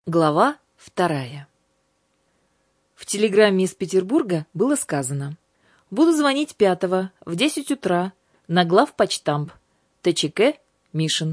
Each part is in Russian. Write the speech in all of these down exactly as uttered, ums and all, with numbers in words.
Глава вторая. В телеграмме из Петербурга было сказано: «Буду звонить пятого в десять утра на главпочтамп. ТЧК Мишин».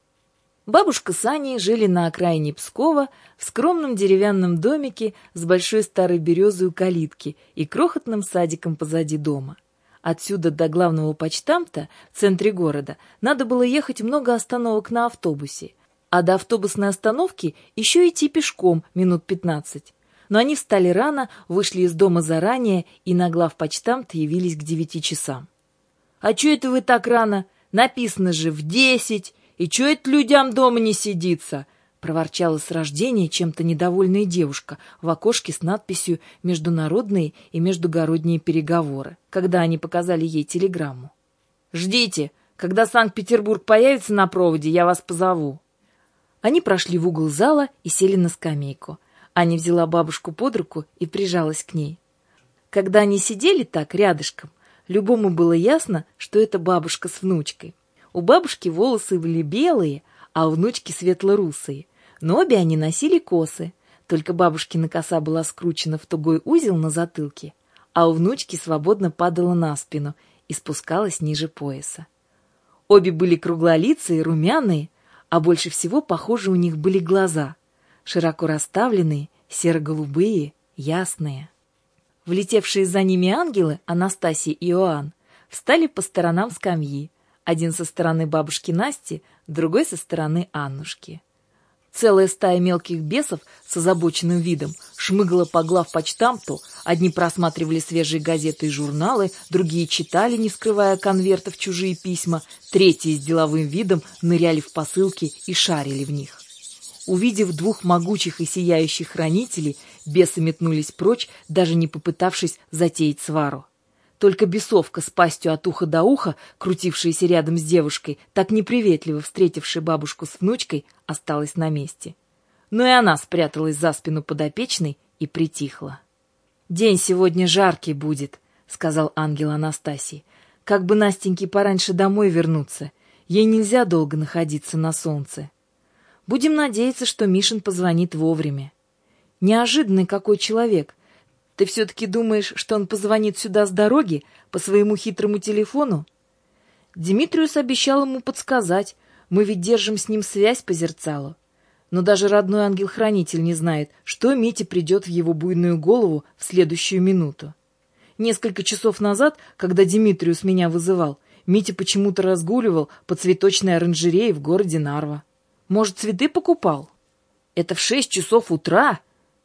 Бабушка с Аней жили на окраине Пскова в скромном деревянном домике с большой старой березой у калитки и крохотным садиком позади дома. Отсюда до главного почтамта в центре города надо было ехать много остановок на автобусе, а до автобусной остановки еще идти пешком минут пятнадцать. Но они встали рано, вышли из дома заранее и на главпочтамт явились к девяти часам. «А че это вы так рано? Написано же в десять, и че это людям дома не сидится?» — проворчала с рождения чем-то недовольная девушка в окошке с надписью «Международные и междугородние переговоры», когда они показали ей телеграмму. «Ждите, когда Санкт-Петербург появится на проводе, я вас позову». Они прошли в угол зала и сели на скамейку. Аня взяла бабушку под руку и прижалась к ней. Когда они сидели так рядышком, любому было ясно, что это бабушка с внучкой. У бабушки волосы были белые, а у внучки светло-русые, но обе они носили косы, только бабушкина коса была скручена в тугой узел на затылке, а у внучки свободно падала на спину и спускалась ниже пояса. Обе были круглолицые, румяные, а больше всего похожи у них были глаза, широко расставленные, серо-голубые, ясные. Влетевшие за ними ангелы, Анастасия и Иоанн, встали по сторонам скамьи, один со стороны бабушки Насти, другой со стороны Аннушки. Целая стая мелких бесов с озабоченным видом шмыгала по главпочтамту, одни просматривали свежие газеты и журналы, другие читали, не скрывая конвертов, чужие письма, третьи с деловым видом ныряли в посылки и шарили в них. Увидев двух могучих и сияющих хранителей, бесы метнулись прочь, даже не попытавшись затеять свару. Только бесовка с пастью от уха до уха, крутившаяся рядом с девушкой, так неприветливо встретившая бабушку с внучкой, осталась на месте. Но и она спряталась за спину подопечной и притихла. «День сегодня жаркий будет», — сказал ангел Анастасии. «Как бы Настеньке пораньше домой вернуться. Ей нельзя долго находиться на солнце. Будем надеяться, что Мишин позвонит вовремя. Неожиданный какой человек. Ты все-таки думаешь, что он позвонит сюда с дороги по своему хитрому телефону?» Димитриус обещал ему подсказать. Мы ведь держим с ним связь по зерцалу. Но даже родной ангел-хранитель не знает, что Мите придет в его буйную голову в следующую минуту. Несколько часов назад, когда Димитриус меня вызывал, Митя почему-то разгуливал по цветочной оранжерее в городе Нарва. Может, цветы покупал? Это в шесть часов утра?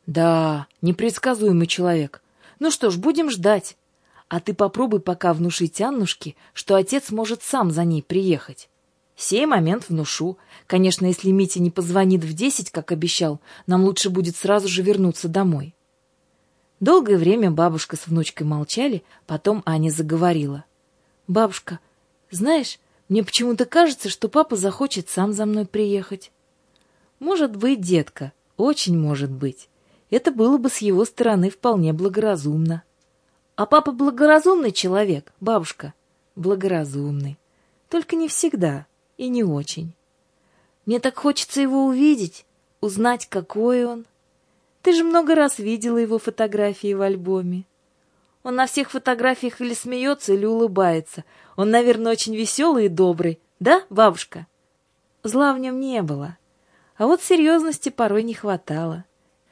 Да, непредсказуемый человек. Ну что ж, будем ждать. А ты попробуй пока внушить Аннушке, что отец может сам за ней приехать. Сей момент внушу. Конечно, если Митя не позвонит в десять, как обещал, нам лучше будет сразу же вернуться домой. Долгое время бабушка с внучкой молчали, потом Аня заговорила. «Бабушка, знаешь, мне почему-то кажется, что папа захочет сам за мной приехать». «Может быть, детка, очень может быть. Это было бы с его стороны вполне благоразумно». «А папа благоразумный человек, бабушка?» «Благоразумный. Только не всегда и не очень. Мне так хочется его увидеть, узнать, какой он. Ты же много раз видела его фотографии в альбоме. Он на всех фотографиях или смеется, или улыбается. Он, наверное, очень веселый и добрый. Да, бабушка?» Зла в нем не было, а вот серьезности порой не хватало.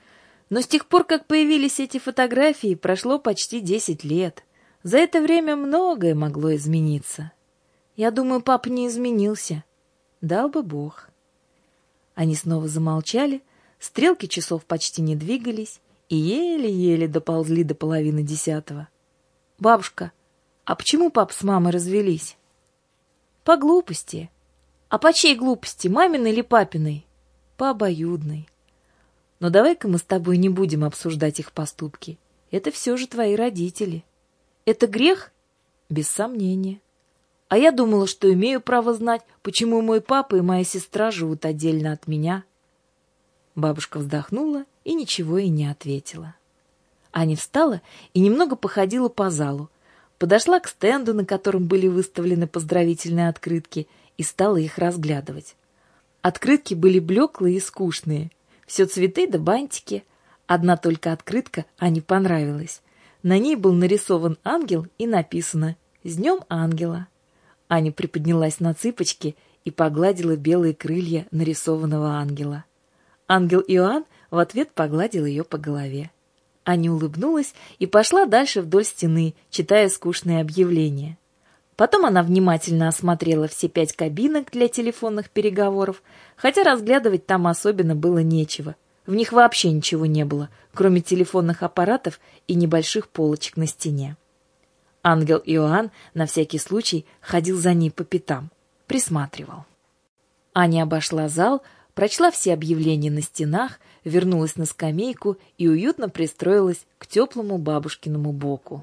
Но с тех пор, как появились эти фотографии, прошло почти десять лет. За это время многое могло измениться. Я думаю, папа не изменился. Дал бы Бог. Они снова замолчали, стрелки часов почти не двигались и еле-еле доползли до половины десятого. «Бабушка, а почему папа с мамой развелись?» «По глупости». «А по чьей глупости, маминой или папиной?» «По обоюдной. Но давай-ка мы с тобой не будем обсуждать их поступки. Это все же твои родители. Это грех? Без сомнения. А я думала, что имею право знать, почему мой папа и моя сестра живут отдельно от меня». Бабушка вздохнула и ничего и не ответила. Аня встала и немного походила по залу, подошла к стенду, на котором были выставлены поздравительные открытки, и стала их разглядывать. Открытки были блеклые и скучные. Все цветы да бантики. Одна только открытка Ане понравилась. На ней был нарисован ангел и написано «С днем ангела». Аня приподнялась на цыпочки и погладила белые крылья нарисованного ангела. Ангел Иоанн в ответ погладил ее по голове. Аня улыбнулась и пошла дальше вдоль стены, читая скучные объявления. Потом она внимательно осмотрела все пять кабинок для телефонных переговоров, хотя разглядывать там особенно было нечего. В них вообще ничего не было, кроме телефонных аппаратов и небольших полочек на стене. Ангел Иоанн на всякий случай ходил за ней по пятам, присматривал. Аня обошла зал, прочла все объявления на стенах, вернулась на скамейку и уютно пристроилась к теплому бабушкиному боку.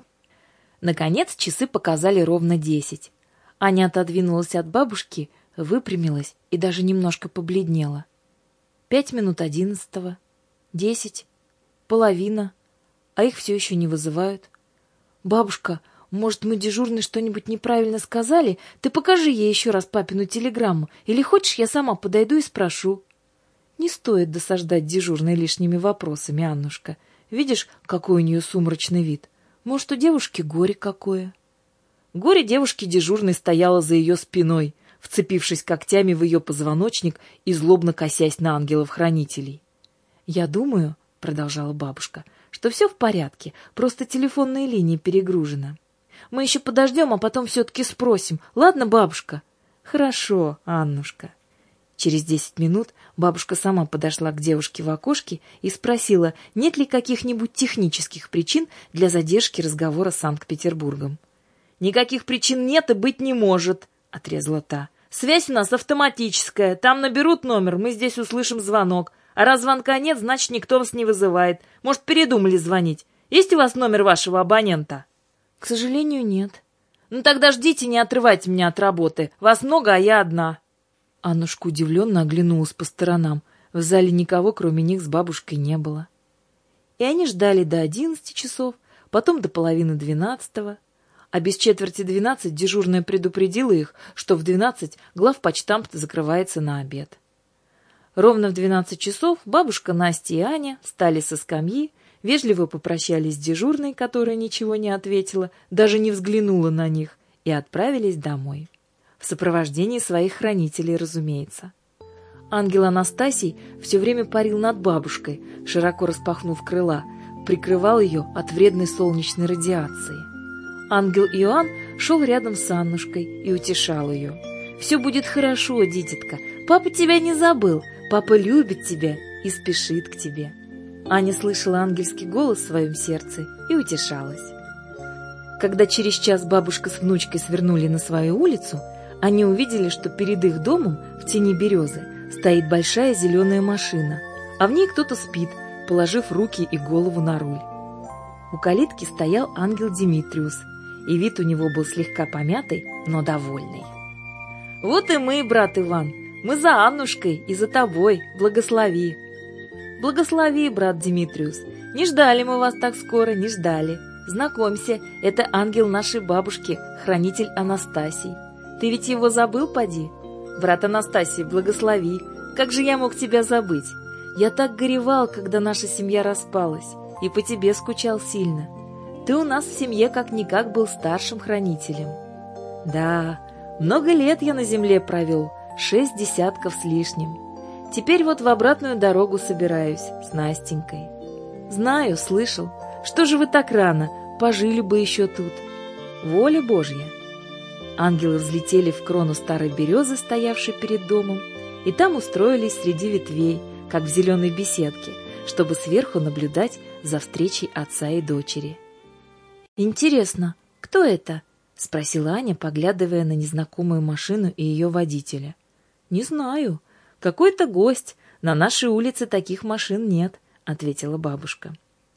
Наконец часы показали ровно десять. Аня отодвинулась от бабушки, выпрямилась и даже немножко побледнела. Пять минут одиннадцатого, десять, половина, а их все еще не вызывают. «Бабушка, может, мы дежурной что-нибудь неправильно сказали? Ты покажи ей еще раз папину телеграмму, или хочешь, я сама подойду и спрошу?» «Не стоит досаждать дежурной лишними вопросами, Аннушка. Видишь, какой у нее сумрачный вид? Может, у девушки горе какое?» Горе девушки дежурной стояло за ее спиной, вцепившись когтями в ее позвоночник и злобно косясь на ангелов-хранителей. «Я думаю, — продолжала бабушка, — что все в порядке, просто телефонные линии перегружены. Мы еще подождем, а потом все-таки спросим. Ладно, бабушка?» «Хорошо, Аннушка». Через десять минут бабушка сама подошла к девушке в окошке и спросила, нет ли каких-нибудь технических причин для задержки разговора с Санкт-Петербургом. «Никаких причин нет и быть не может», — отрезала та. «Связь у нас автоматическая. Там наберут номер, мы здесь услышим звонок. А раз звонка нет, значит, никто вас не вызывает. Может, передумали звонить? Есть у вас номер вашего абонента?» «К сожалению, нет». «Ну тогда ждите, не отрывайте меня от работы. Вас много, а я одна». Аннушка удивленно оглянулась по сторонам. В зале никого, кроме них, с бабушкой не было. И они ждали до одиннадцати часов, потом до половины двенадцатого. А без четверти двенадцать дежурная предупредила их, что в двенадцать главпочтамт закрывается на обед. Ровно в двенадцать часов бабушка Настя и Аня встали со скамьи, вежливо попрощались с дежурной, которая ничего не ответила, даже не взглянула на них, и отправились домой. В сопровождении своих хранителей, разумеется. Ангел Анастасий все время парил над бабушкой, широко распахнув крыла, прикрывал ее от вредной солнечной радиации. Ангел Иоанн шел рядом с Аннушкой и утешал ее. «Все будет хорошо, дитятка. Папа тебя не забыл. Папа любит тебя и спешит к тебе». Аня слышала ангельский голос в своем сердце и утешалась. Когда через час бабушка с внучкой свернули на свою улицу, они увидели, что перед их домом, в тени березы, стоит большая зеленая машина, а в ней кто-то спит, положив руки и голову на руль. У калитки стоял ангел Димитриус, и вид у него был слегка помятый, но довольный. «Вот и мы, брат Иван, мы за Аннушкой и за тобой, благослови». «Благослови, брат Димитриус, не ждали мы вас так скоро, не ждали. Знакомься, это ангел нашей бабушки, хранитель Анастасий. Ты ведь его забыл, поди? Брат Анастасий, благослови, как же я мог тебя забыть? Я так горевал, когда наша семья распалась, и по тебе скучал сильно. Ты у нас в семье как-никак был старшим хранителем». «Да, много лет я на земле провел, шесть десятков с лишним. Теперь вот в обратную дорогу собираюсь с Настенькой». «Знаю, слышал. Что же вы так рано? Пожили бы еще тут». «Воля Божья». Ангелы взлетели в крону старой березы, стоявшей перед домом, и там устроились среди ветвей, как в зеленой беседке, чтобы сверху наблюдать за встречей отца и дочери. «Интересно, кто это?» — спросила Аня, поглядывая на незнакомую машину и ее водителя. «Не знаю. Какой-то гость. На нашей улице таких машин нет», — ответила бабушка.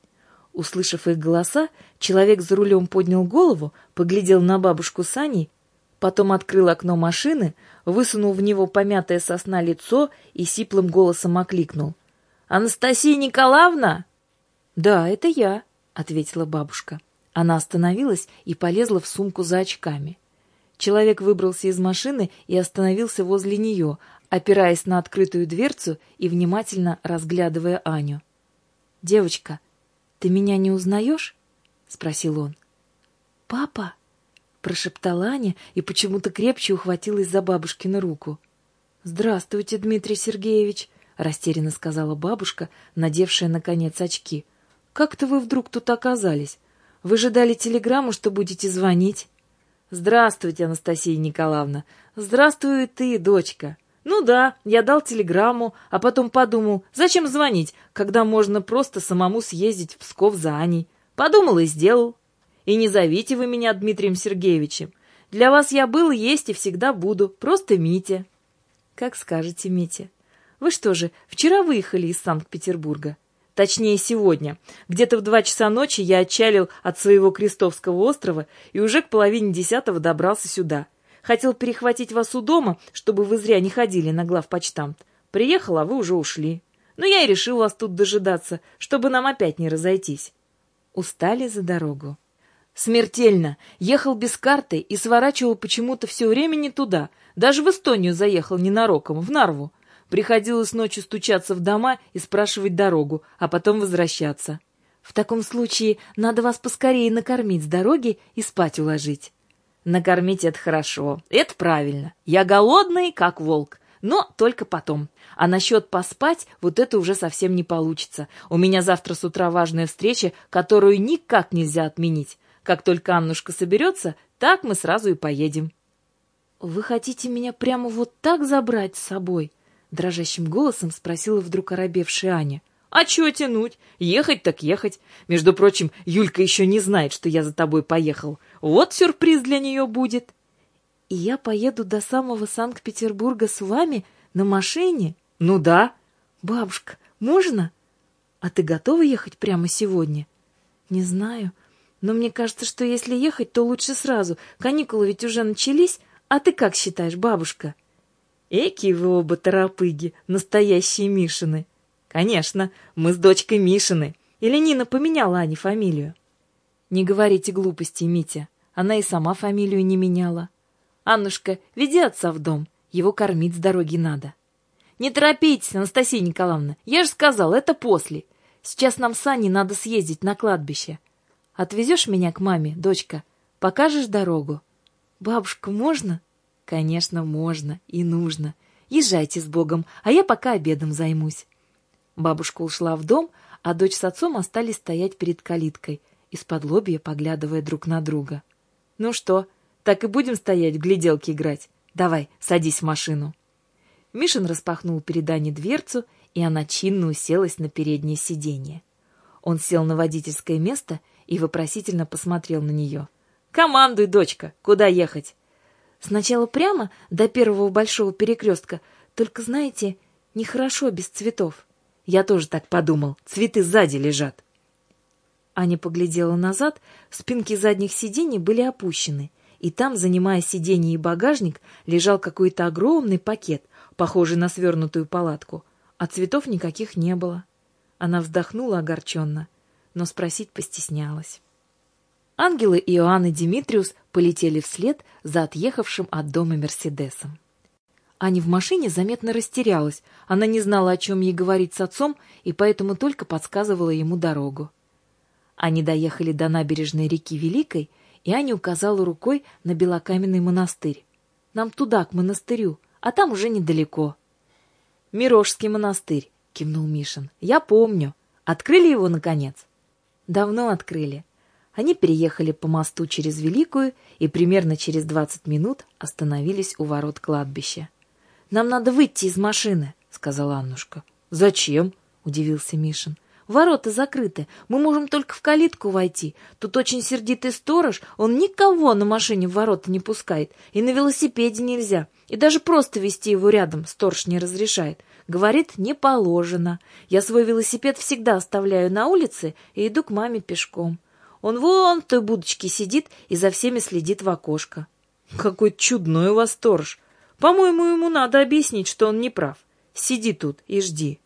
Услышав их голоса, человек за рулем поднял голову, поглядел на бабушку с Аней, потом открыл окно машины, высунул в него помятое со сна лицо и сиплым голосом окликнул. «Анастасия Николаевна?» «Да, это я», — ответила бабушка. Она остановилась и полезла в сумку за очками. Человек выбрался из машины и остановился возле нее, опираясь на открытую дверцу и внимательно разглядывая Аню. «Девочка, ты меня не узнаешь?» — спросил он. «Папа!» — прошептала Аня и почему-то крепче ухватилась за бабушкину руку. «Здравствуйте, Дмитрий Сергеевич!» — растерянно сказала бабушка, надевшая, наконец, очки. «Как-то вы вдруг тут оказались? Вы же дали телеграмму, что будете звонить». «Здравствуйте, Анастасия Николаевна! Здравствуй и ты, дочка! Ну да, я дал телеграмму, а потом подумал, зачем звонить, когда можно просто самому съездить в Псков за Аней. Подумал и сделал. И не зовите вы меня Дмитрием Сергеевичем. Для вас я был, есть и всегда буду, просто Митя». «Как скажете, Митя. Вы что же, вчера выехали из Санкт-Петербурга?» Точнее, сегодня. Где-то в два часа ночи я отчалил от своего Крестовского острова и уже к половине десятого добрался сюда. Хотел перехватить вас у дома, чтобы вы зря не ходили на главпочтамт. Приехал, а вы уже ушли. Но я и решил вас тут дожидаться, чтобы нам опять не разойтись. Устали за дорогу? Смертельно. Ехал без карты и сворачивал почему-то все время не туда. Даже в Эстонию заехал ненароком, в Нарву. Приходилось ночью стучаться в дома и спрашивать дорогу, а потом возвращаться. В таком случае надо вас поскорее накормить с дороги и спать уложить. Накормить — это хорошо, это правильно. Я голодный, как волк, но только потом. А насчет поспать, вот это уже совсем не получится. У меня завтра с утра важная встреча, которую никак нельзя отменить. Как только Аннушка соберется, так мы сразу и поедем. Вы хотите меня прямо вот так забрать с собой? Дрожащим голосом спросила вдруг оробевшая Аня. «А чего тянуть? Ехать так ехать. Между прочим, Юлька еще не знает, что я за тобой поехал. Вот сюрприз для нее будет». «И я поеду до самого Санкт-Петербурга с вами на машине?» «Ну да». «Бабушка, можно? А ты готова ехать прямо сегодня?» «Не знаю, но мне кажется, что если ехать, то лучше сразу. Каникулы ведь уже начались. А ты как считаешь, бабушка?» «Эки вы оба торопыги, настоящие Мишины». «Конечно, мы с дочкой Мишины. Или Нина поменяла Ане фамилию?» «Не говорите глупостей, Митя. Она и сама фамилию не меняла. Аннушка, веди отца в дом. Его кормить с дороги надо». «Не торопитесь, Анастасия Николаевна. Я же сказал, это после. Сейчас нам с Аней надо съездить на кладбище. Отвезешь меня к маме, дочка? Покажешь дорогу?» «Бабушка, можно?» «Конечно, можно и нужно. Езжайте с Богом, а я пока обедом займусь». Бабушка ушла в дом, а дочь с отцом остались стоять перед калиткой, исподлобья поглядывая друг на друга. «Ну что, так и будем стоять, в гляделки играть? Давай, садись в машину». Мишин распахнул перед Аней дверцу, и она чинно уселась на переднее сиденье. Он сел на водительское место и вопросительно посмотрел на нее. «Командуй, дочка, куда ехать?» «Сначала прямо до первого большого перекрестка, только, знаете, нехорошо без цветов». «Я тоже так подумал, цветы сзади лежат». Аня поглядела назад, спинки задних сидений были опущены, и там, занимая сиденье и багажник, лежал какой-то огромный пакет, похожий на свернутую палатку, а цветов никаких не было. Она вздохнула огорченно, но спросить постеснялась. Ангелы Иоанн и Димитриус полетели вслед за отъехавшим от дома Мерседесом. Аня в машине заметно растерялась. Она не знала, о чем ей говорить с отцом, и поэтому только подсказывала ему дорогу. Они доехали до набережной реки Великой, и Аня указала рукой на белокаменный монастырь. «Нам туда, к монастырю, а там уже недалеко». «Мирошский монастырь», — кивнул Мишин. «Я помню. Открыли его, наконец?» «Давно открыли». Они переехали по мосту через Великую и примерно через двадцать минут остановились у ворот кладбища. «Нам надо выйти из машины», — сказала Аннушка. «Зачем?» — удивился Мишин. «Ворота закрыты, мы можем только в калитку войти. Тут очень сердитый сторож, он никого на машине в ворота не пускает, и на велосипеде нельзя, и даже просто везти его рядом сторож не разрешает. Говорит, не положено. Я свой велосипед всегда оставляю на улице и иду к маме пешком. Он вон в той будочке сидит и за всеми следит в окошко». «Какой чудной у вас сторож! По-моему, ему надо объяснить, что он не прав. Сиди тут и жди».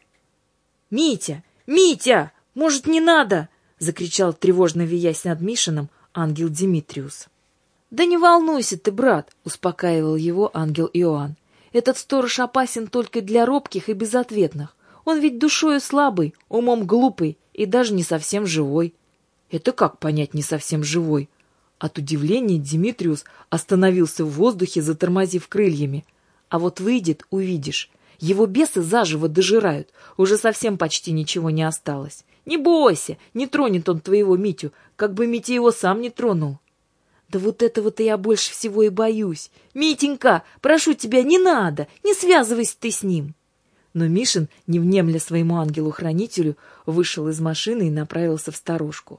«Митя! Митя! Может, не надо?» — закричал, тревожно виясь над Мишиным, ангел Димитриус. «Да не волнуйся ты, брат!» — успокаивал его ангел Иоанн. Этот сторож опасен только для робких и безответных. Он ведь душою слабый, умом глупый и даже не совсем живой». «Это как понять не совсем живой?» От удивления Димитриус остановился в воздухе, затормозив крыльями. «А вот выйдет, увидишь. Его бесы заживо дожирают, уже совсем почти ничего не осталось. Не бойся, не тронет он твоего Митю, как бы Митя его сам не тронул». «Да вот этого-то я больше всего и боюсь. Митенька, прошу тебя, не надо, не связывайся ты с ним». Но Мишин, не внемля своему ангелу-хранителю, вышел из машины и направился в сторожку.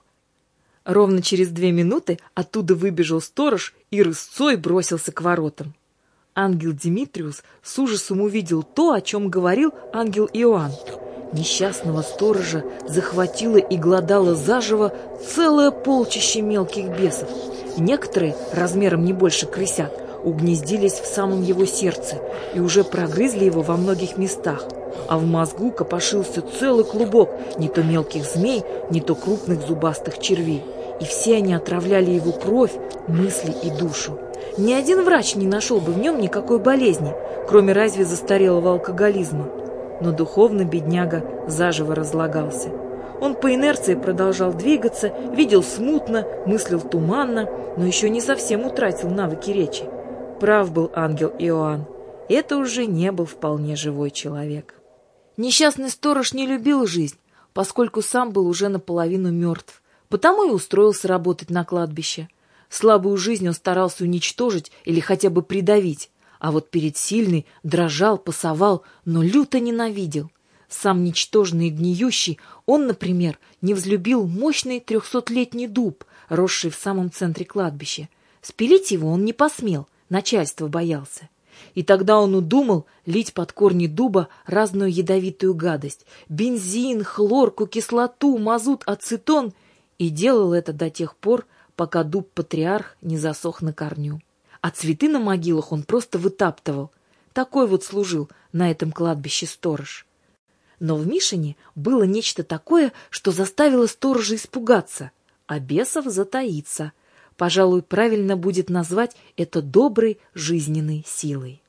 Ровно через две минуты оттуда выбежал сторож и рысцой бросился к воротам. Ангел Димитриус с ужасом увидел то, о чем говорил ангел Иоанн. Несчастного сторожа захватило и глодало заживо целое полчище мелких бесов. Некоторые, размером не больше крысят, угнездились в самом его сердце и уже прогрызли его во многих местах, а в мозгу копошился целый клубок не то мелких змей, не то крупных зубастых червей, и все они отравляли его кровь, мысли и душу. Ни один врач не нашел бы в нем никакой болезни, кроме разве застарелого алкоголизма. Но духовно бедняга заживо разлагался. Он по инерции продолжал двигаться, видел смутно, мыслил туманно, но еще не совсем утратил навыки речи. Прав был ангел Иоанн. Это уже не был вполне живой человек. Несчастный сторож не любил жизнь, поскольку сам был уже наполовину мертв, потому и устроился работать на кладбище. Слабую жизнь он старался уничтожить или хотя бы придавить, а вот перед сильной дрожал, пасовал, но люто ненавидел. Сам ничтожный и гниющий, он, например, не взлюбил мощный трехсотлетний дуб, росший в самом центре кладбища. Спилить его он не посмел, начальство боялся. И тогда он удумал лить под корни дуба разную ядовитую гадость — бензин, хлорку, кислоту, мазут, ацетон, и делал это до тех пор, пока дуб-патриарх не засох на корню. А цветы на могилах он просто вытаптывал. Такой вот служил на этом кладбище сторож. Но в Мишине было нечто такое, что заставило сторожа испугаться, а бесов затаиться. Пожалуй, правильно будет назвать это доброй жизненной силой.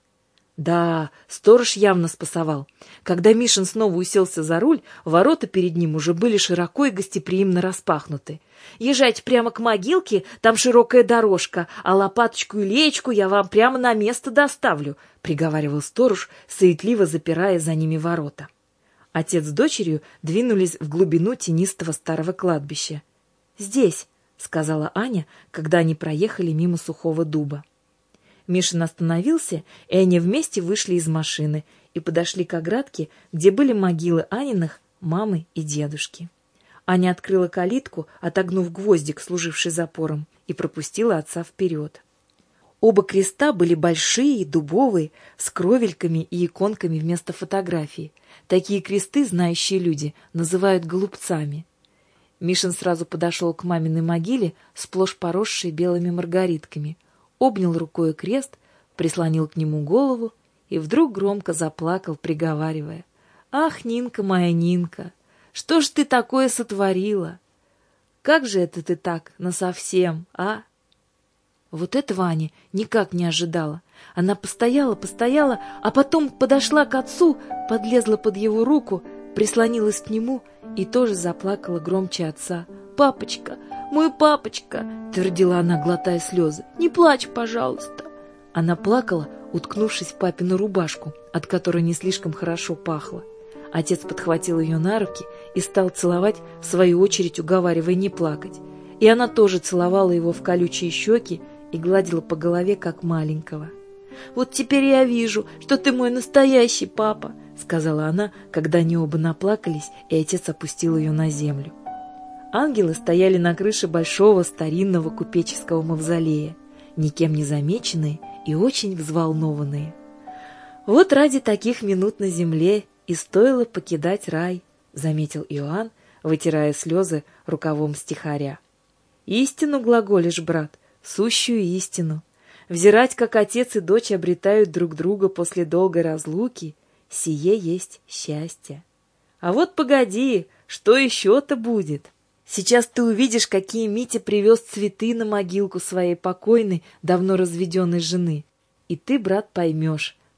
Да, сторож явно спасовал. Когда Мишин снова уселся за руль, ворота перед ним уже были широко и гостеприимно распахнуты. «Езжайте прямо к могилке, там широкая дорожка, а лопаточку и леечку я вам прямо на место доставлю», — приговаривал сторож, суетливо запирая за ними ворота. Отец с дочерью двинулись в глубину тенистого старого кладбища. «Здесь», — сказала Аня, когда они проехали мимо сухого дуба. Мишин остановился, и они вместе вышли из машины и подошли к оградке, где были могилы Аниных, мамы и дедушки. Аня открыла калитку, отогнув гвоздик, служивший запором, и пропустила отца вперед. Оба креста были большие, дубовые, с кровельками и иконками вместо фотографий. Такие кресты знающие люди называют голубцами. Мишин сразу подошел к маминой могиле, сплошь поросшей белыми маргаритками, обнял рукой крест, прислонил к нему голову и вдруг громко заплакал, приговаривая: «Ах, Нинка моя, Нинка, что ж ты такое сотворила? Как же это ты так насовсем, а?» Вот этого Аня никак не ожидала. Она постояла, постояла, а потом подошла к отцу, подлезла под его руку, прислонилась к нему и тоже заплакала громче отца. «Папочка, мой папочка!» — твердила она, глотая слезы. «Не плачь, пожалуйста!» Она плакала, уткнувшись в папину рубашку, от которой не слишком хорошо пахло. Отец подхватил ее на руки и стал целовать, в свою очередь уговаривая не плакать. И она тоже целовала его в колючие щеки и гладила по голове, как маленького. «Вот теперь я вижу, что ты мой настоящий папа», — сказала она, когда они оба наплакались, и отец опустил ее на землю. Ангелы стояли на крыше большого старинного купеческого мавзолея, никем не замеченные и очень взволнованные. «Вот ради таких минут на земле и стоило покидать рай», — заметил Иоанн, вытирая слезы рукавом стихаря. «Истину глаголишь, брат, сущую истину. Взирать, как отец и дочь обретают друг друга после долгой разлуки, сие есть счастье. А вот погоди, что еще-то будет? Сейчас ты увидишь, какие Митя привез цветы на могилку своей покойной, давно разведенной жены. И ты, брат, поймешь,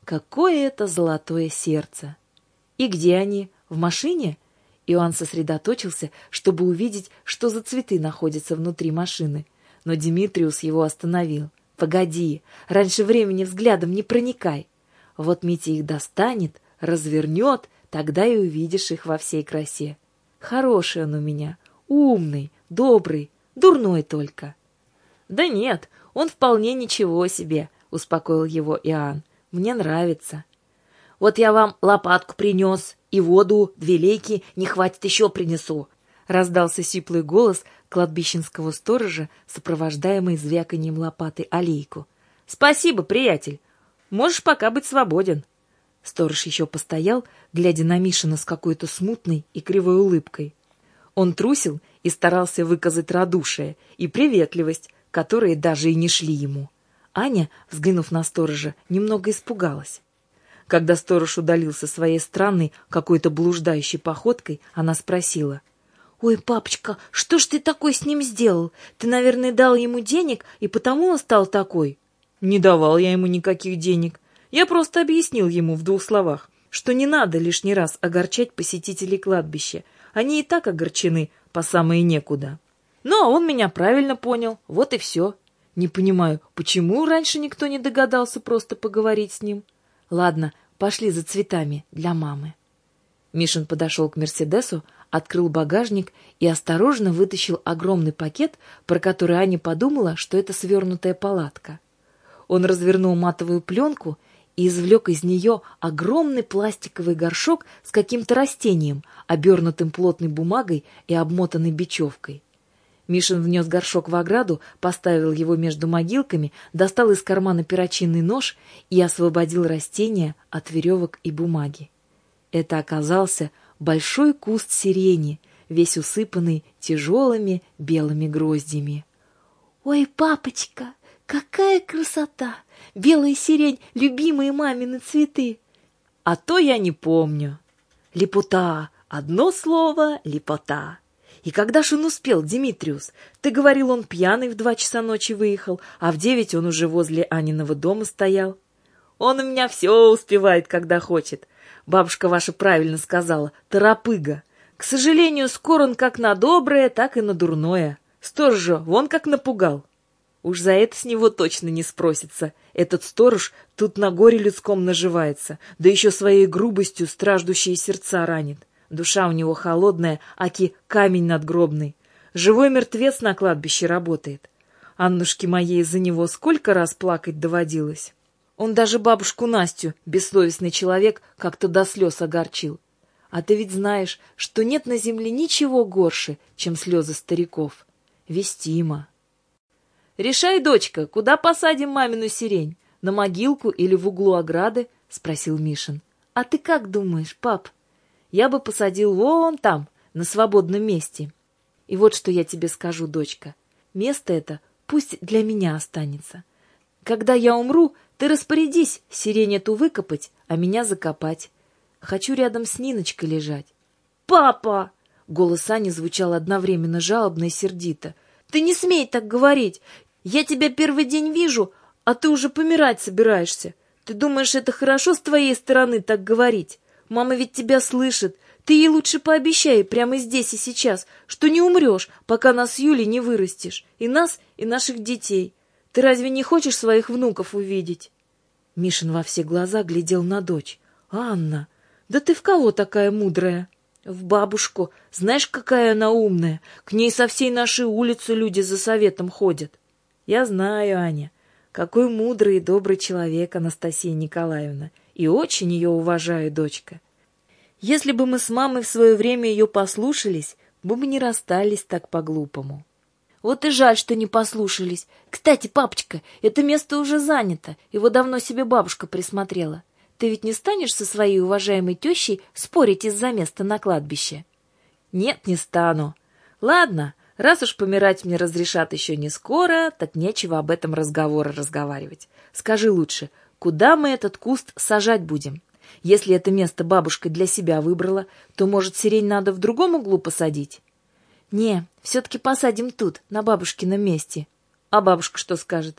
Какое это золотое сердце! И где они? В машине? Иоанн сосредоточился, чтобы увидеть, что за цветы находятся внутри машины. Но Димитриус его остановил. «Погоди, раньше времени взглядом не проникай. Вот Митя их достанет, развернет, тогда и увидишь их во всей красе. Хороший он у меня, умный, добрый, дурной только». «Да нет, он вполне ничего себе», — успокоил его Иоанн. «Мне нравится». «Вот я вам лопатку принес, и воду, две лейки, не хватит, еще принесу», — раздался сиплый голос кладбищенского сторожа, сопровождаемый звяканием лопаты о лейку. «Спасибо, приятель. Можешь пока быть свободен». Сторож еще постоял, глядя на Мишина с какой-то смутной и кривой улыбкой. Он трусил и старался выказать радушие и приветливость, которые даже и не шли ему. Аня, взглянув на сторожа, немного испугалась. Когда сторож удалился своей странной, какой-то блуждающей походкой, она спросила: «Ой, папочка, что ж ты такой с ним сделал? Ты, наверное, дал ему денег, и потому он стал такой?» «Не давал я ему никаких денег. Я просто объяснил ему в двух словах, что не надо лишний раз огорчать посетителей кладбища. Они и так огорчены по самое некуда. Ну, а он меня правильно понял, вот и все. Не понимаю, почему раньше никто не догадался просто поговорить с ним? Ладно, пошли за цветами для мамы». Мишин подошел к Мерседесу, открыл багажник и осторожно вытащил огромный пакет, про который Аня подумала, что это свернутая палатка. Он развернул матовую пленку и извлек из нее огромный пластиковый горшок с каким-то растением, обернутым плотной бумагой и обмотанной бечевкой. Мишин внес горшок в ограду, поставил его между могилками, достал из кармана перочинный нож и освободил растение от веревок и бумаги. Это оказался большой куст сирени, весь усыпанный тяжелыми белыми гроздьями. «Ой, папочка, какая красота! Белая сирень — любимые мамины цветы!» «А то я не помню». «Лепота! Одно слово — лепота!» «И когда ж он успел, Димитриус? Ты говорил, он пьяный в два часа ночи выехал, а в девять он уже возле Аниного дома стоял». «Он у меня все успевает, когда хочет. Бабушка ваша правильно сказала, торопыга. К сожалению, скоро он как на доброе, так и на дурное. Сторожа вон как напугал. Уж за это с него точно не спросится. Этот сторож тут на горе людском наживается, да еще своей грубостью страждущие сердца ранит. Душа у него холодная, аки камень надгробный. Живой мертвец на кладбище работает. Аннушке моей из-за него сколько раз плакать доводилось. Он даже бабушку Настю, бессовестный человек, как-то до слез огорчил. А ты ведь знаешь, что нет на земле ничего горше, чем слезы стариков. Вестимо. «Решай, дочка, куда посадим мамину сирень? На могилку или в углу ограды?» — спросил Мишин. «А ты как думаешь, пап?» «Я бы посадил вон там, на свободном месте. И вот что я тебе скажу, дочка. Место это пусть для меня останется. Когда я умру, ты распорядись сирень эту выкопать, а меня закопать. Хочу рядом с Ниночкой лежать». «Папа!» — голос Ани звучал одновременно жалобно и сердито. «Ты не смей так говорить! Я тебя первый день вижу, а ты уже помирать собираешься. Ты думаешь, это хорошо с твоей стороны так говорить? Мама ведь тебя слышит. Ты ей лучше пообещай прямо здесь и сейчас, что не умрешь, пока нас с Юлей не вырастешь. И нас, и наших детей. Ты разве не хочешь своих внуков увидеть?» Мишин во все глаза глядел на дочь. «Анна, да ты в кого такая мудрая?» «В бабушку. Знаешь, какая она умная. К ней со всей нашей улицы люди за советом ходят». «Я знаю, Аня, какой мудрый и добрый человек Анастасия Николаевна. И очень ее уважаю, дочка. Если бы мы с мамой в свое время ее послушались, мы бы не расстались так по-глупому». «Вот и жаль, что не послушались. Кстати, папочка, это место уже занято. Его давно себе бабушка присмотрела. Ты ведь не станешь со своей уважаемой тещей спорить из-за места на кладбище?» «Нет, не стану. Ладно, раз уж помирать мне разрешат еще не скоро, так нечего об этом разговора разговаривать. Скажи лучше, куда мы этот куст сажать будем? Если это место бабушка для себя выбрала, то, может, сирень надо в другом углу посадить?» «Не, все-таки посадим тут, на бабушкином месте». «А бабушка что скажет?»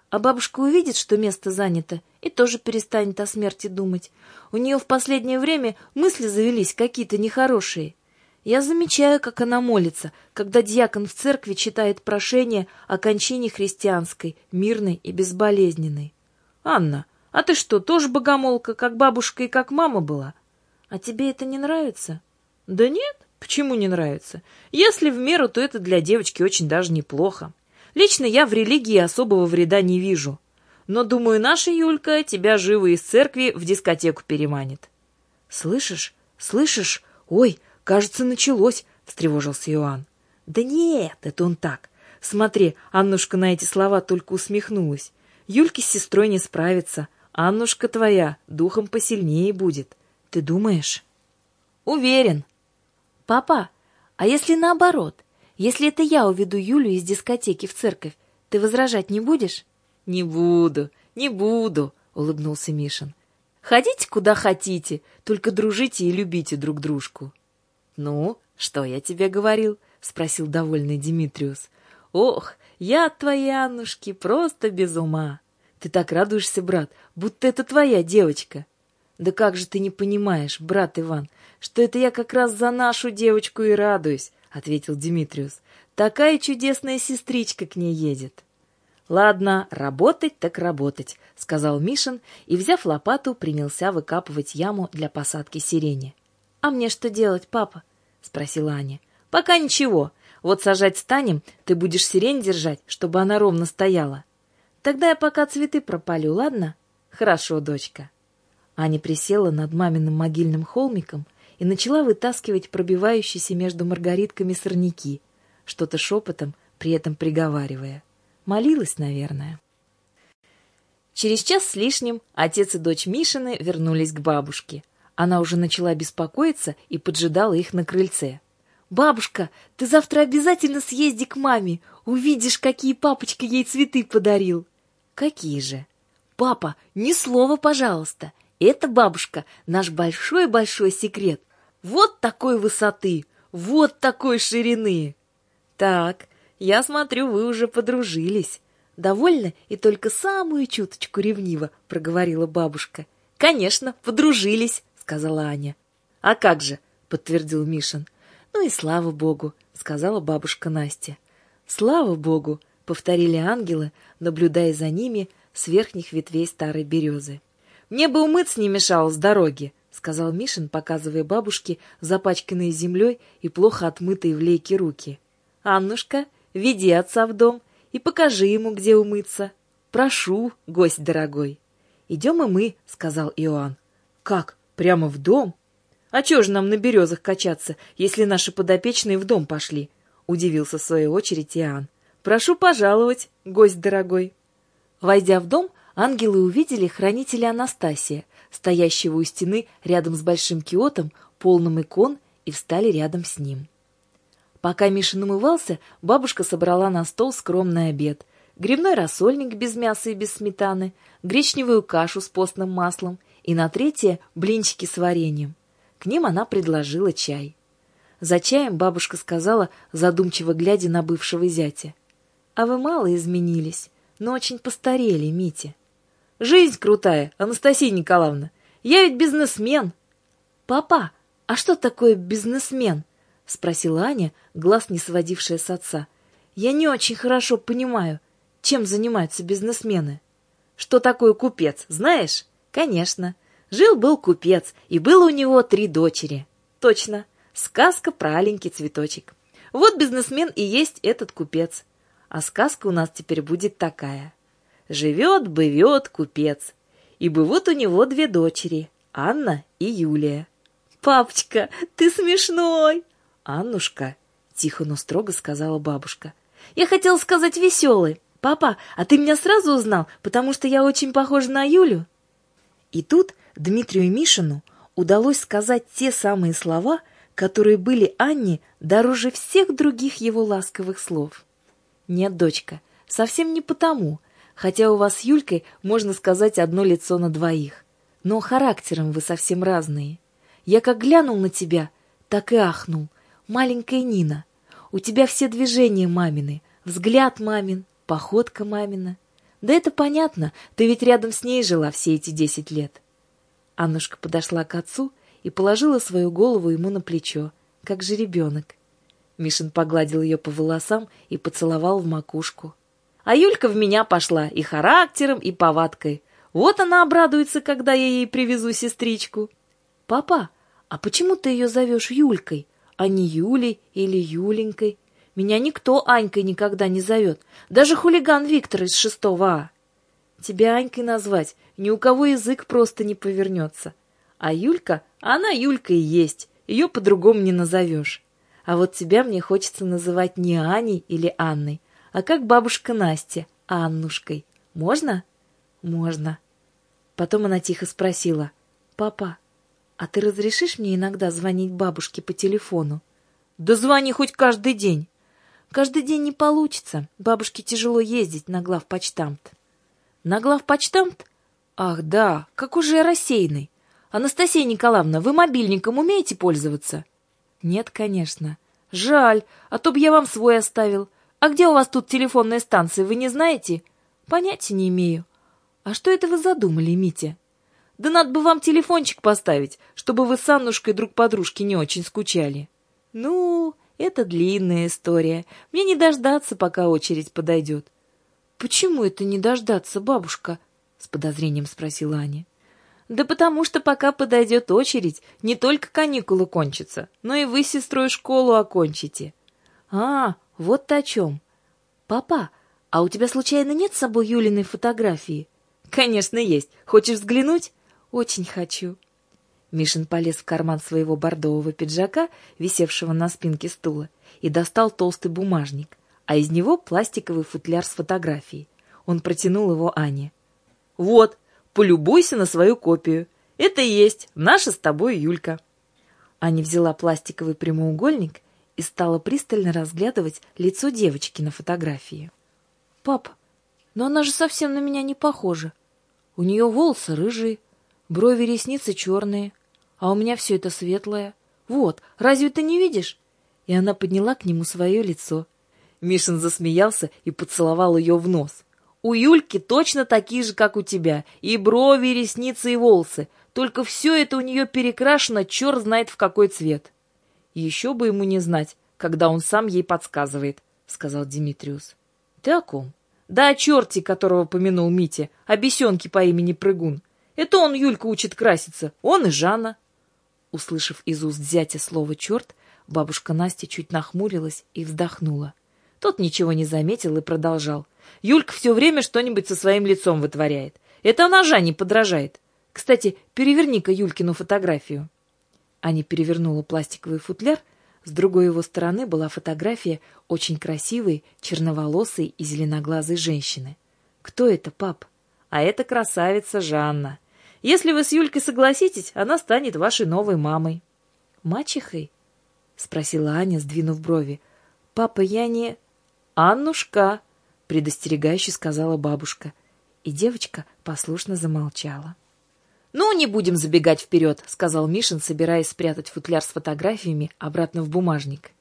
А бабушка увидит, что место занято, и тоже перестанет о смерти думать. У нее в последнее время мысли завелись какие-то нехорошие. Я замечаю, как она молится, когда дьякон в церкви читает прошение о кончине христианской, мирной и безболезненной. Анна, а ты что, тоже богомолка, как бабушка и как мама была? А тебе это не нравится? Да нет, почему не нравится? Если в меру, то это для девочки очень даже неплохо. Лично я в религии особого вреда не вижу. Но, думаю, наша Юлька тебя живо из церкви в дискотеку переманит. Слышишь? Слышишь? Ой, кажется, началось, встревожился Иоанн. Да нет, это он так. Смотри, Аннушка на эти слова только усмехнулась. Юльке с сестрой не справится. Аннушка твоя духом посильнее будет. Ты думаешь? Уверен. Папа, а если наоборот? Если это я уведу Юлю из дискотеки в церковь, ты возражать не будешь? Не буду, не буду, улыбнулся Мишин. Ходите куда хотите, только дружите и любите друг дружку. Ну, что я тебе говорил? Спросил довольный Димитриус. Ох, я от твоей Аннушки просто без ума. Ты так радуешься, брат, будто это твоя девочка. Да как же ты не понимаешь, брат Иван, что это я как раз за нашу девочку и радуюсь, ответил Димитриус. Такая чудесная сестричка к ней едет. Ладно, работать так работать, сказал Мишин и, взяв лопату, принялся выкапывать яму для посадки сирени. А мне что делать, папа? Спросила Аня. Пока ничего. Вот сажать станем, ты будешь сирень держать, чтобы она ровно стояла. Тогда я пока цветы пропалю, ладно? Хорошо, дочка. Аня присела над маминым могильным холмиком и начала вытаскивать пробивающиеся между маргаритками сорняки, что-то шепотом, при этом приговаривая. Молилась, наверное. Через час с лишним отец и дочь Мишины вернулись к бабушке. Она уже начала беспокоиться и поджидала их на крыльце. «Бабушка, ты завтра обязательно съезди к маме, увидишь, какие папочка ей цветы подарил». «Какие же?» «Папа, ни слова, пожалуйста. Это, бабушка, наш большой-большой секрет. Вот такой высоты, вот такой ширины». «Так, я смотрю, вы уже подружились». «Довольно и только самую чуточку ревниво», — проговорила бабушка. «Конечно, подружились», — сказала Аня. «А как же», — подтвердил Мишин. «Ну и слава богу», — сказала бабушка Настя. «Слава богу», — повторили ангелы, наблюдая за ними с верхних ветвей старой березы. «Мне бы умыться не мешало с дороги», — сказал Мишин, показывая бабушке запачканные землей и плохо отмытые в лейке руки. «Аннушка, веди отца в дом и покажи ему, где умыться. Прошу, гость дорогой». «Идем и мы», — сказал Иоанн. «Как? Прямо в дом? А чего же нам на березах качаться, если наши подопечные в дом пошли?» — удивился в свою очередь Иоанн. «Прошу пожаловать, гость дорогой». Войдя в дом, ангелы увидели хранителя Анастасия, стоящего у стены рядом с большим киотом, полным икон, и встали рядом с ним. Пока Миша намывался, бабушка собрала на стол скромный обед. Грибной рассольник без мяса и без сметаны, гречневую кашу с постным маслом и на третье блинчики с вареньем. К ним она предложила чай. За чаем бабушка сказала, задумчиво глядя на бывшего зятя: «А вы мало изменились, но очень постарели, Митя». «Жизнь крутая, Анастасия Николаевна. Я ведь бизнесмен». «Папа, а что такое бизнесмен?» — спросила Аня, глаз не сводившая с отца. «Я не очень хорошо понимаю, чем занимаются бизнесмены». «Что такое купец, знаешь?» «Конечно. Жил-был купец, и было у него три дочери». «Точно. Сказка про аленький цветочек. Вот бизнесмен и есть этот купец. А сказка у нас теперь будет такая. Живет-бывет купец, и бывут у него две дочери, Анна и Юлия». «Папочка, ты смешной!» «Аннушка», — тихо, но строго сказала бабушка. «Я хотела сказать веселый. Папа, а ты меня сразу узнал, потому что я очень похожа на Юлю?» И тут Дмитрию Мишину удалось сказать те самые слова, которые были Анне дороже всех других его ласковых слов. «Нет, дочка, совсем не потому, хотя у вас с Юлькой, можно сказать, одно лицо на двоих. Но характером вы совсем разные. Я как глянул на тебя, так и ахнул. Маленькая Нина, у тебя все движения мамины, взгляд мамин, походка мамина. Да это понятно, ты ведь рядом с ней жила все эти десять лет. Аннушка подошла к отцу и положила свою голову ему на плечо, как же ребенок. Мишин погладил ее по волосам и поцеловал в макушку. А Юлька в меня пошла и характером, и повадкой. Вот она обрадуется, когда я ей привезу сестричку. Папа, а почему ты ее зовешь Юлькой, а не Юлей или Юленькой? Меня никто Анькой никогда не зовет, даже хулиган Виктор из шестого А. Тебя Анькой назвать ни у кого язык просто не повернется. А Юлька, она Юлька и есть, ее по-другому не назовешь. А вот тебя мне хочется называть не Аней или Анной, а как бабушка Настя, Аннушкой. Можно? Можно. Потом она тихо спросила: «Папа, а ты разрешишь мне иногда звонить бабушке по телефону?» «Да звони хоть каждый день». «Каждый день не получится. Бабушке тяжело ездить на главпочтамт». «На главпочтамт? Ах, да, какой же я рассеянный. Анастасия Николаевна, вы мобильником умеете пользоваться?» «Нет, конечно». «Жаль, а то б я вам свой оставил. А где у вас тут телефонная станция, вы не знаете?» «Понятия не имею». «А что это вы задумали, Митя?» «Да надо бы вам телефончик поставить, чтобы вы с Аннушкой друг по дружке не очень скучали». «Ну, это длинная история. Мне не дождаться, пока очередь подойдет». «Почему это не дождаться, бабушка?» — с подозрением спросила Аня. «Да потому что пока подойдет очередь, не только каникулы кончатся, но и вы с сестрой школу окончите». «А, вот ты о чем. Папа, а у тебя случайно нет с собой Юлиной фотографии?» «Конечно есть. Хочешь взглянуть?» «Очень хочу». Мишин полез в карман своего бордового пиджака, висевшего на спинке стула, и достал толстый бумажник, а из него пластиковый футляр с фотографией. Он протянул его Ане. «Вот, полюбуйся на свою копию. Это и есть наша с тобой Юлька». Аня взяла пластиковый прямоугольник и стала пристально разглядывать лицо девочки на фотографии. «Пап, но она же совсем на меня не похожа. У нее волосы рыжие, брови, ресницы черные, а у меня все это светлое. Вот, разве ты не видишь?» И она подняла к нему свое лицо. Мишин засмеялся и поцеловал ее в нос. «У Юльки точно такие же, как у тебя, и брови, и ресницы, и волосы, только все это у нее перекрашено черт знает в какой цвет». «Еще бы ему не знать, когда он сам ей подсказывает», — сказал Димитриус. «Ты о ком?» «Да о черте, которого помянул Митя, о бесенке по имени Прыгун. Это он Юльку учит краситься, он и Жанна». Услышав из уст зятя слово «черт», бабушка Настя чуть нахмурилась и вздохнула. Тот ничего не заметил и продолжал. «Юлька все время что-нибудь со своим лицом вытворяет. Это она Жанне подражает. Кстати, переверни-ка Юлькину фотографию». Аня перевернула пластиковый футляр. С другой его стороны была фотография очень красивой, черноволосой и зеленоглазой женщины. «Кто это, пап?» «А это красавица Жанна. Если вы с Юлькой согласитесь, она станет вашей новой мамой». «Мачехой?» — спросила Аня, сдвинув брови. «Папа, я не...» «Аннушка!» — предостерегающе сказала бабушка. И девочка послушно замолчала. «Ну, не будем забегать вперед», — сказал Мишин, собираясь спрятать футляр с фотографиями обратно в бумажник.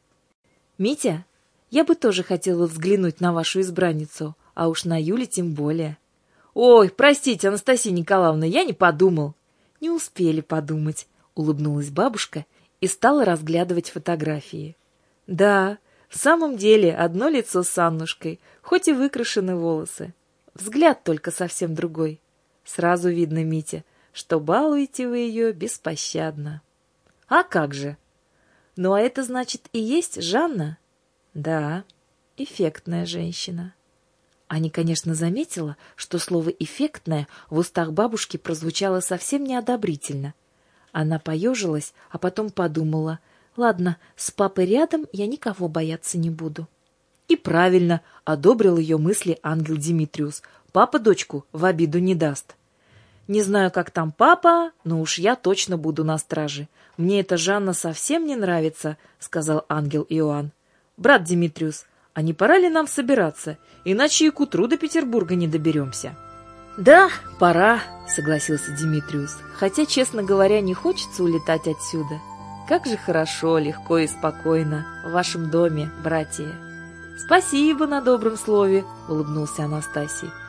«Митя, я бы тоже хотела взглянуть на вашу избранницу, а уж на Юле тем более». «Ой, простите, Анастасия Николаевна, я не подумал». «Не успели подумать», — улыбнулась бабушка и стала разглядывать фотографии. «Да, в самом деле одно лицо с Аннушкой, хоть и выкрашены волосы. Взгляд только совсем другой. Сразу видно, Митя, что балуете вы ее беспощадно». «А как же?» «Ну, а это значит и есть Жанна?» «Да, эффектная женщина». Аня, конечно, заметила, что слово «эффектная» в устах бабушки прозвучало совсем неодобрительно. Она поежилась, а потом подумала: «Ладно, с папой рядом я никого бояться не буду». И правильно одобрил ее мысли ангел Димитриус. Папа дочку в обиду не даст. «Не знаю, как там папа, но уж я точно буду на страже. Мне эта Жанна совсем не нравится», — сказал ангел Иоанн. «Брат Димитриус, а не пора ли нам собираться? Иначе и к утру до Петербурга не доберемся». «Да, пора», — согласился Димитриус, «хотя, честно говоря, не хочется улетать отсюда. Как же хорошо, легко и спокойно в вашем доме, братья». «Спасибо на добром слове», — улыбнулся Анастасий.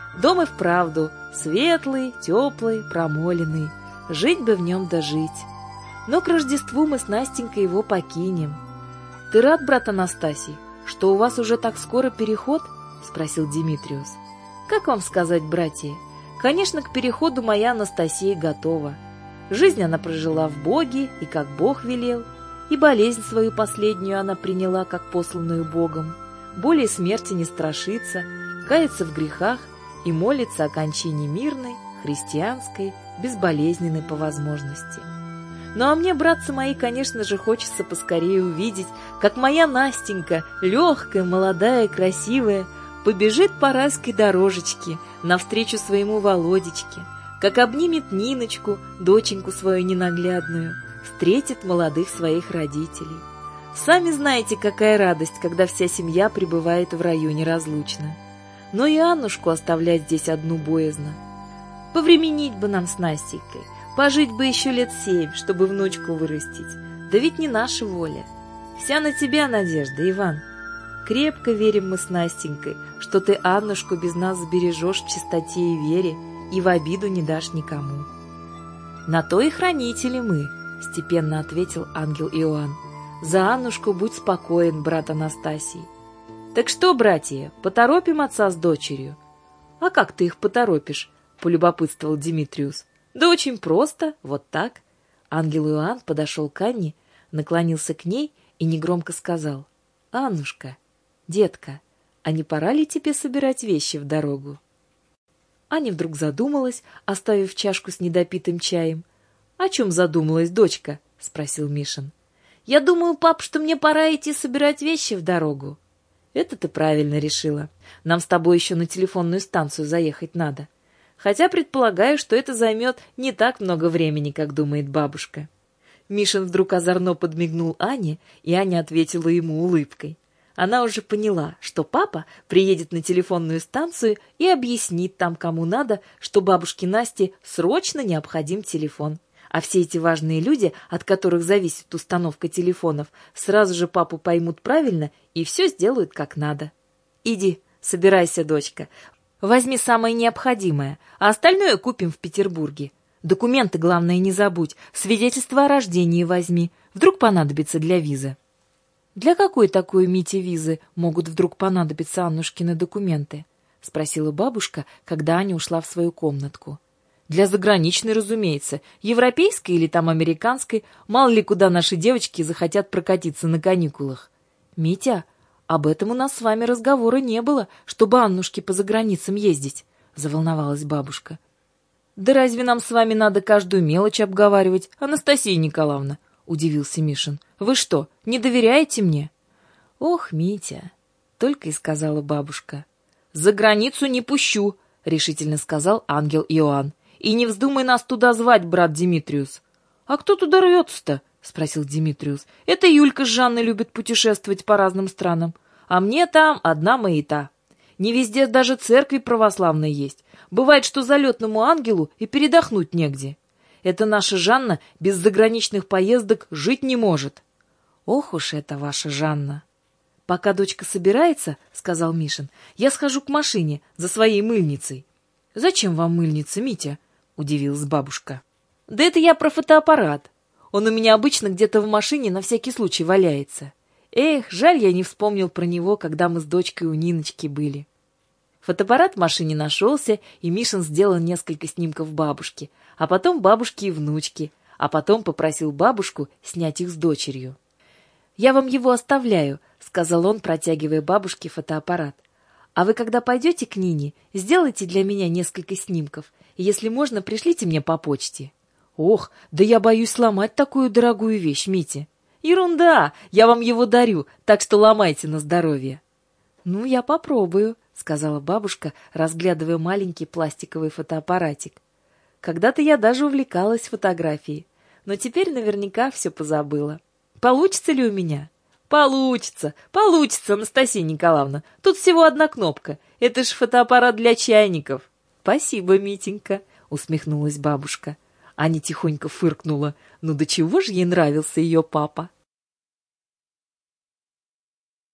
Дом и вправду светлый, теплый, промоленный. Жить бы в нем да жить. Но к Рождеству мы с Настенькой его покинем. Ты рад, брат Анастасий, что у вас уже так скоро переход? Спросил Димитриус. Как вам сказать, братья? Конечно, к переходу моя Анастасия готова. Жизнь она прожила в Боге, и как Бог велел, и болезнь свою последнюю она приняла, как посланную Богом. Более смерти не страшится, кается в грехах и молится о кончине мирной, христианской, безболезненной по возможности. Ну а мне, братцы мои, конечно же, хочется поскорее увидеть, как моя Настенька, легкая, молодая, красивая, побежит по райской дорожечке навстречу своему Володечке, как обнимет Ниночку, доченьку свою ненаглядную, встретит молодых своих родителей. Сами знаете, какая радость, когда вся семья пребывает в раю неразлучно. Но и Аннушку оставлять здесь одну боязно. Повременить бы нам с Настенькой, пожить бы еще лет семь, чтобы внучку вырастить. Да ведь не наша воля. Вся на тебя надежда, Иван. Крепко верим мы с Настенькой, что ты Аннушку без нас сбережешь в чистоте и вере и в обиду не дашь никому. На то и хранители мы, степенно ответил ангел Иоанн. За Аннушку будь спокоен, брат Анастасий. Так что, братья, поторопим отца с дочерью? А как ты их поторопишь? Полюбопытствовал Димитриус. Да очень просто, вот так. Ангел Иоанн подошел к Анне, наклонился к ней и негромко сказал: «Аннушка, детка, а не пора ли тебе собирать вещи в дорогу?» Аня вдруг задумалась, оставив чашку с недопитым чаем. «О чем задумалась, дочка?» — спросил Мишин. «Я думаю, пап, что мне пора идти собирать вещи в дорогу». «Это ты правильно решила. Нам с тобой еще на телефонную станцию заехать надо. Хотя предполагаю, что это займет не так много времени, как думает бабушка». Мишин вдруг озорно подмигнул Ане, и Аня ответила ему улыбкой. Она уже поняла, что папа приедет на телефонную станцию и объяснит там, кому надо, что бабушке Насте срочно необходим телефон. А все эти важные люди, от которых зависит установка телефонов, сразу же папу поймут правильно и все сделают как надо. «Иди, собирайся, дочка. Возьми самое необходимое, а остальное купим в Петербурге. Документы, главное, не забудь. Свидетельство о рождении возьми. Вдруг понадобится для визы». «Для какой такой, Мите, визы могут вдруг понадобиться Аннушкины документы?» — спросила бабушка, когда Аня ушла в свою комнатку. «Для заграничной, разумеется. Европейской или там американской. Мало ли куда наши девочки захотят прокатиться на каникулах. Митя, об этом у нас с вами разговора не было, чтобы Аннушке по заграницам ездить», — заволновалась бабушка. «Да разве нам с вами надо каждую мелочь обговаривать, Анастасия Николаевна?» — удивился Мишин. «Вы что, не доверяете мне?» «Ох, Митя!» — только и сказала бабушка. «За границу не пущу!» — решительно сказал ангел Иоанн. «И не вздумай нас туда звать, брат Димитриус». «А кто туда рвется-то?» — спросил Димитриус. «Это Юлька с Жанной любят путешествовать по разным странам. А мне там одна маята. Не везде даже церкви православные есть. Бывает, что залетному ангелу и передохнуть негде. Это наша Жанна без заграничных поездок жить не может». «Ох уж это ваша Жанна!» «Пока дочка собирается, — сказал Мишин, — я схожу к машине за своей мыльницей». «Зачем вам мыльница, Митя?» — удивилась бабушка. «Да это я про фотоаппарат. Он у меня обычно где-то в машине на всякий случай валяется. Эх, жаль, я не вспомнил про него, когда мы с дочкой у Ниночки были». Фотоаппарат в машине нашелся, и Мишин сделал несколько снимков бабушки, а потом бабушки и внучки, а потом попросил бабушку снять их с дочерью. «Я вам его оставляю», — сказал он, протягивая бабушке фотоаппарат. «А вы, когда пойдете к Нине, сделайте для меня несколько снимков, и, если можно, пришлите мне по почте». «Ох, да я боюсь сломать такую дорогую вещь, Митя». «Ерунда! Я вам его дарю, так что ломайте на здоровье». «Ну, я попробую», — сказала бабушка, разглядывая маленький пластиковый фотоаппаратик. «Когда-то я даже увлекалась фотографией, но теперь наверняка все позабыла. Получится ли у меня?» «Получится, получится, Анастасия Николаевна. Тут всего одна кнопка. Это ж фотоаппарат для чайников». «Спасибо, Митенька», — усмехнулась бабушка. Аня тихонько фыркнула. Ну до чего же ей нравился ее папа?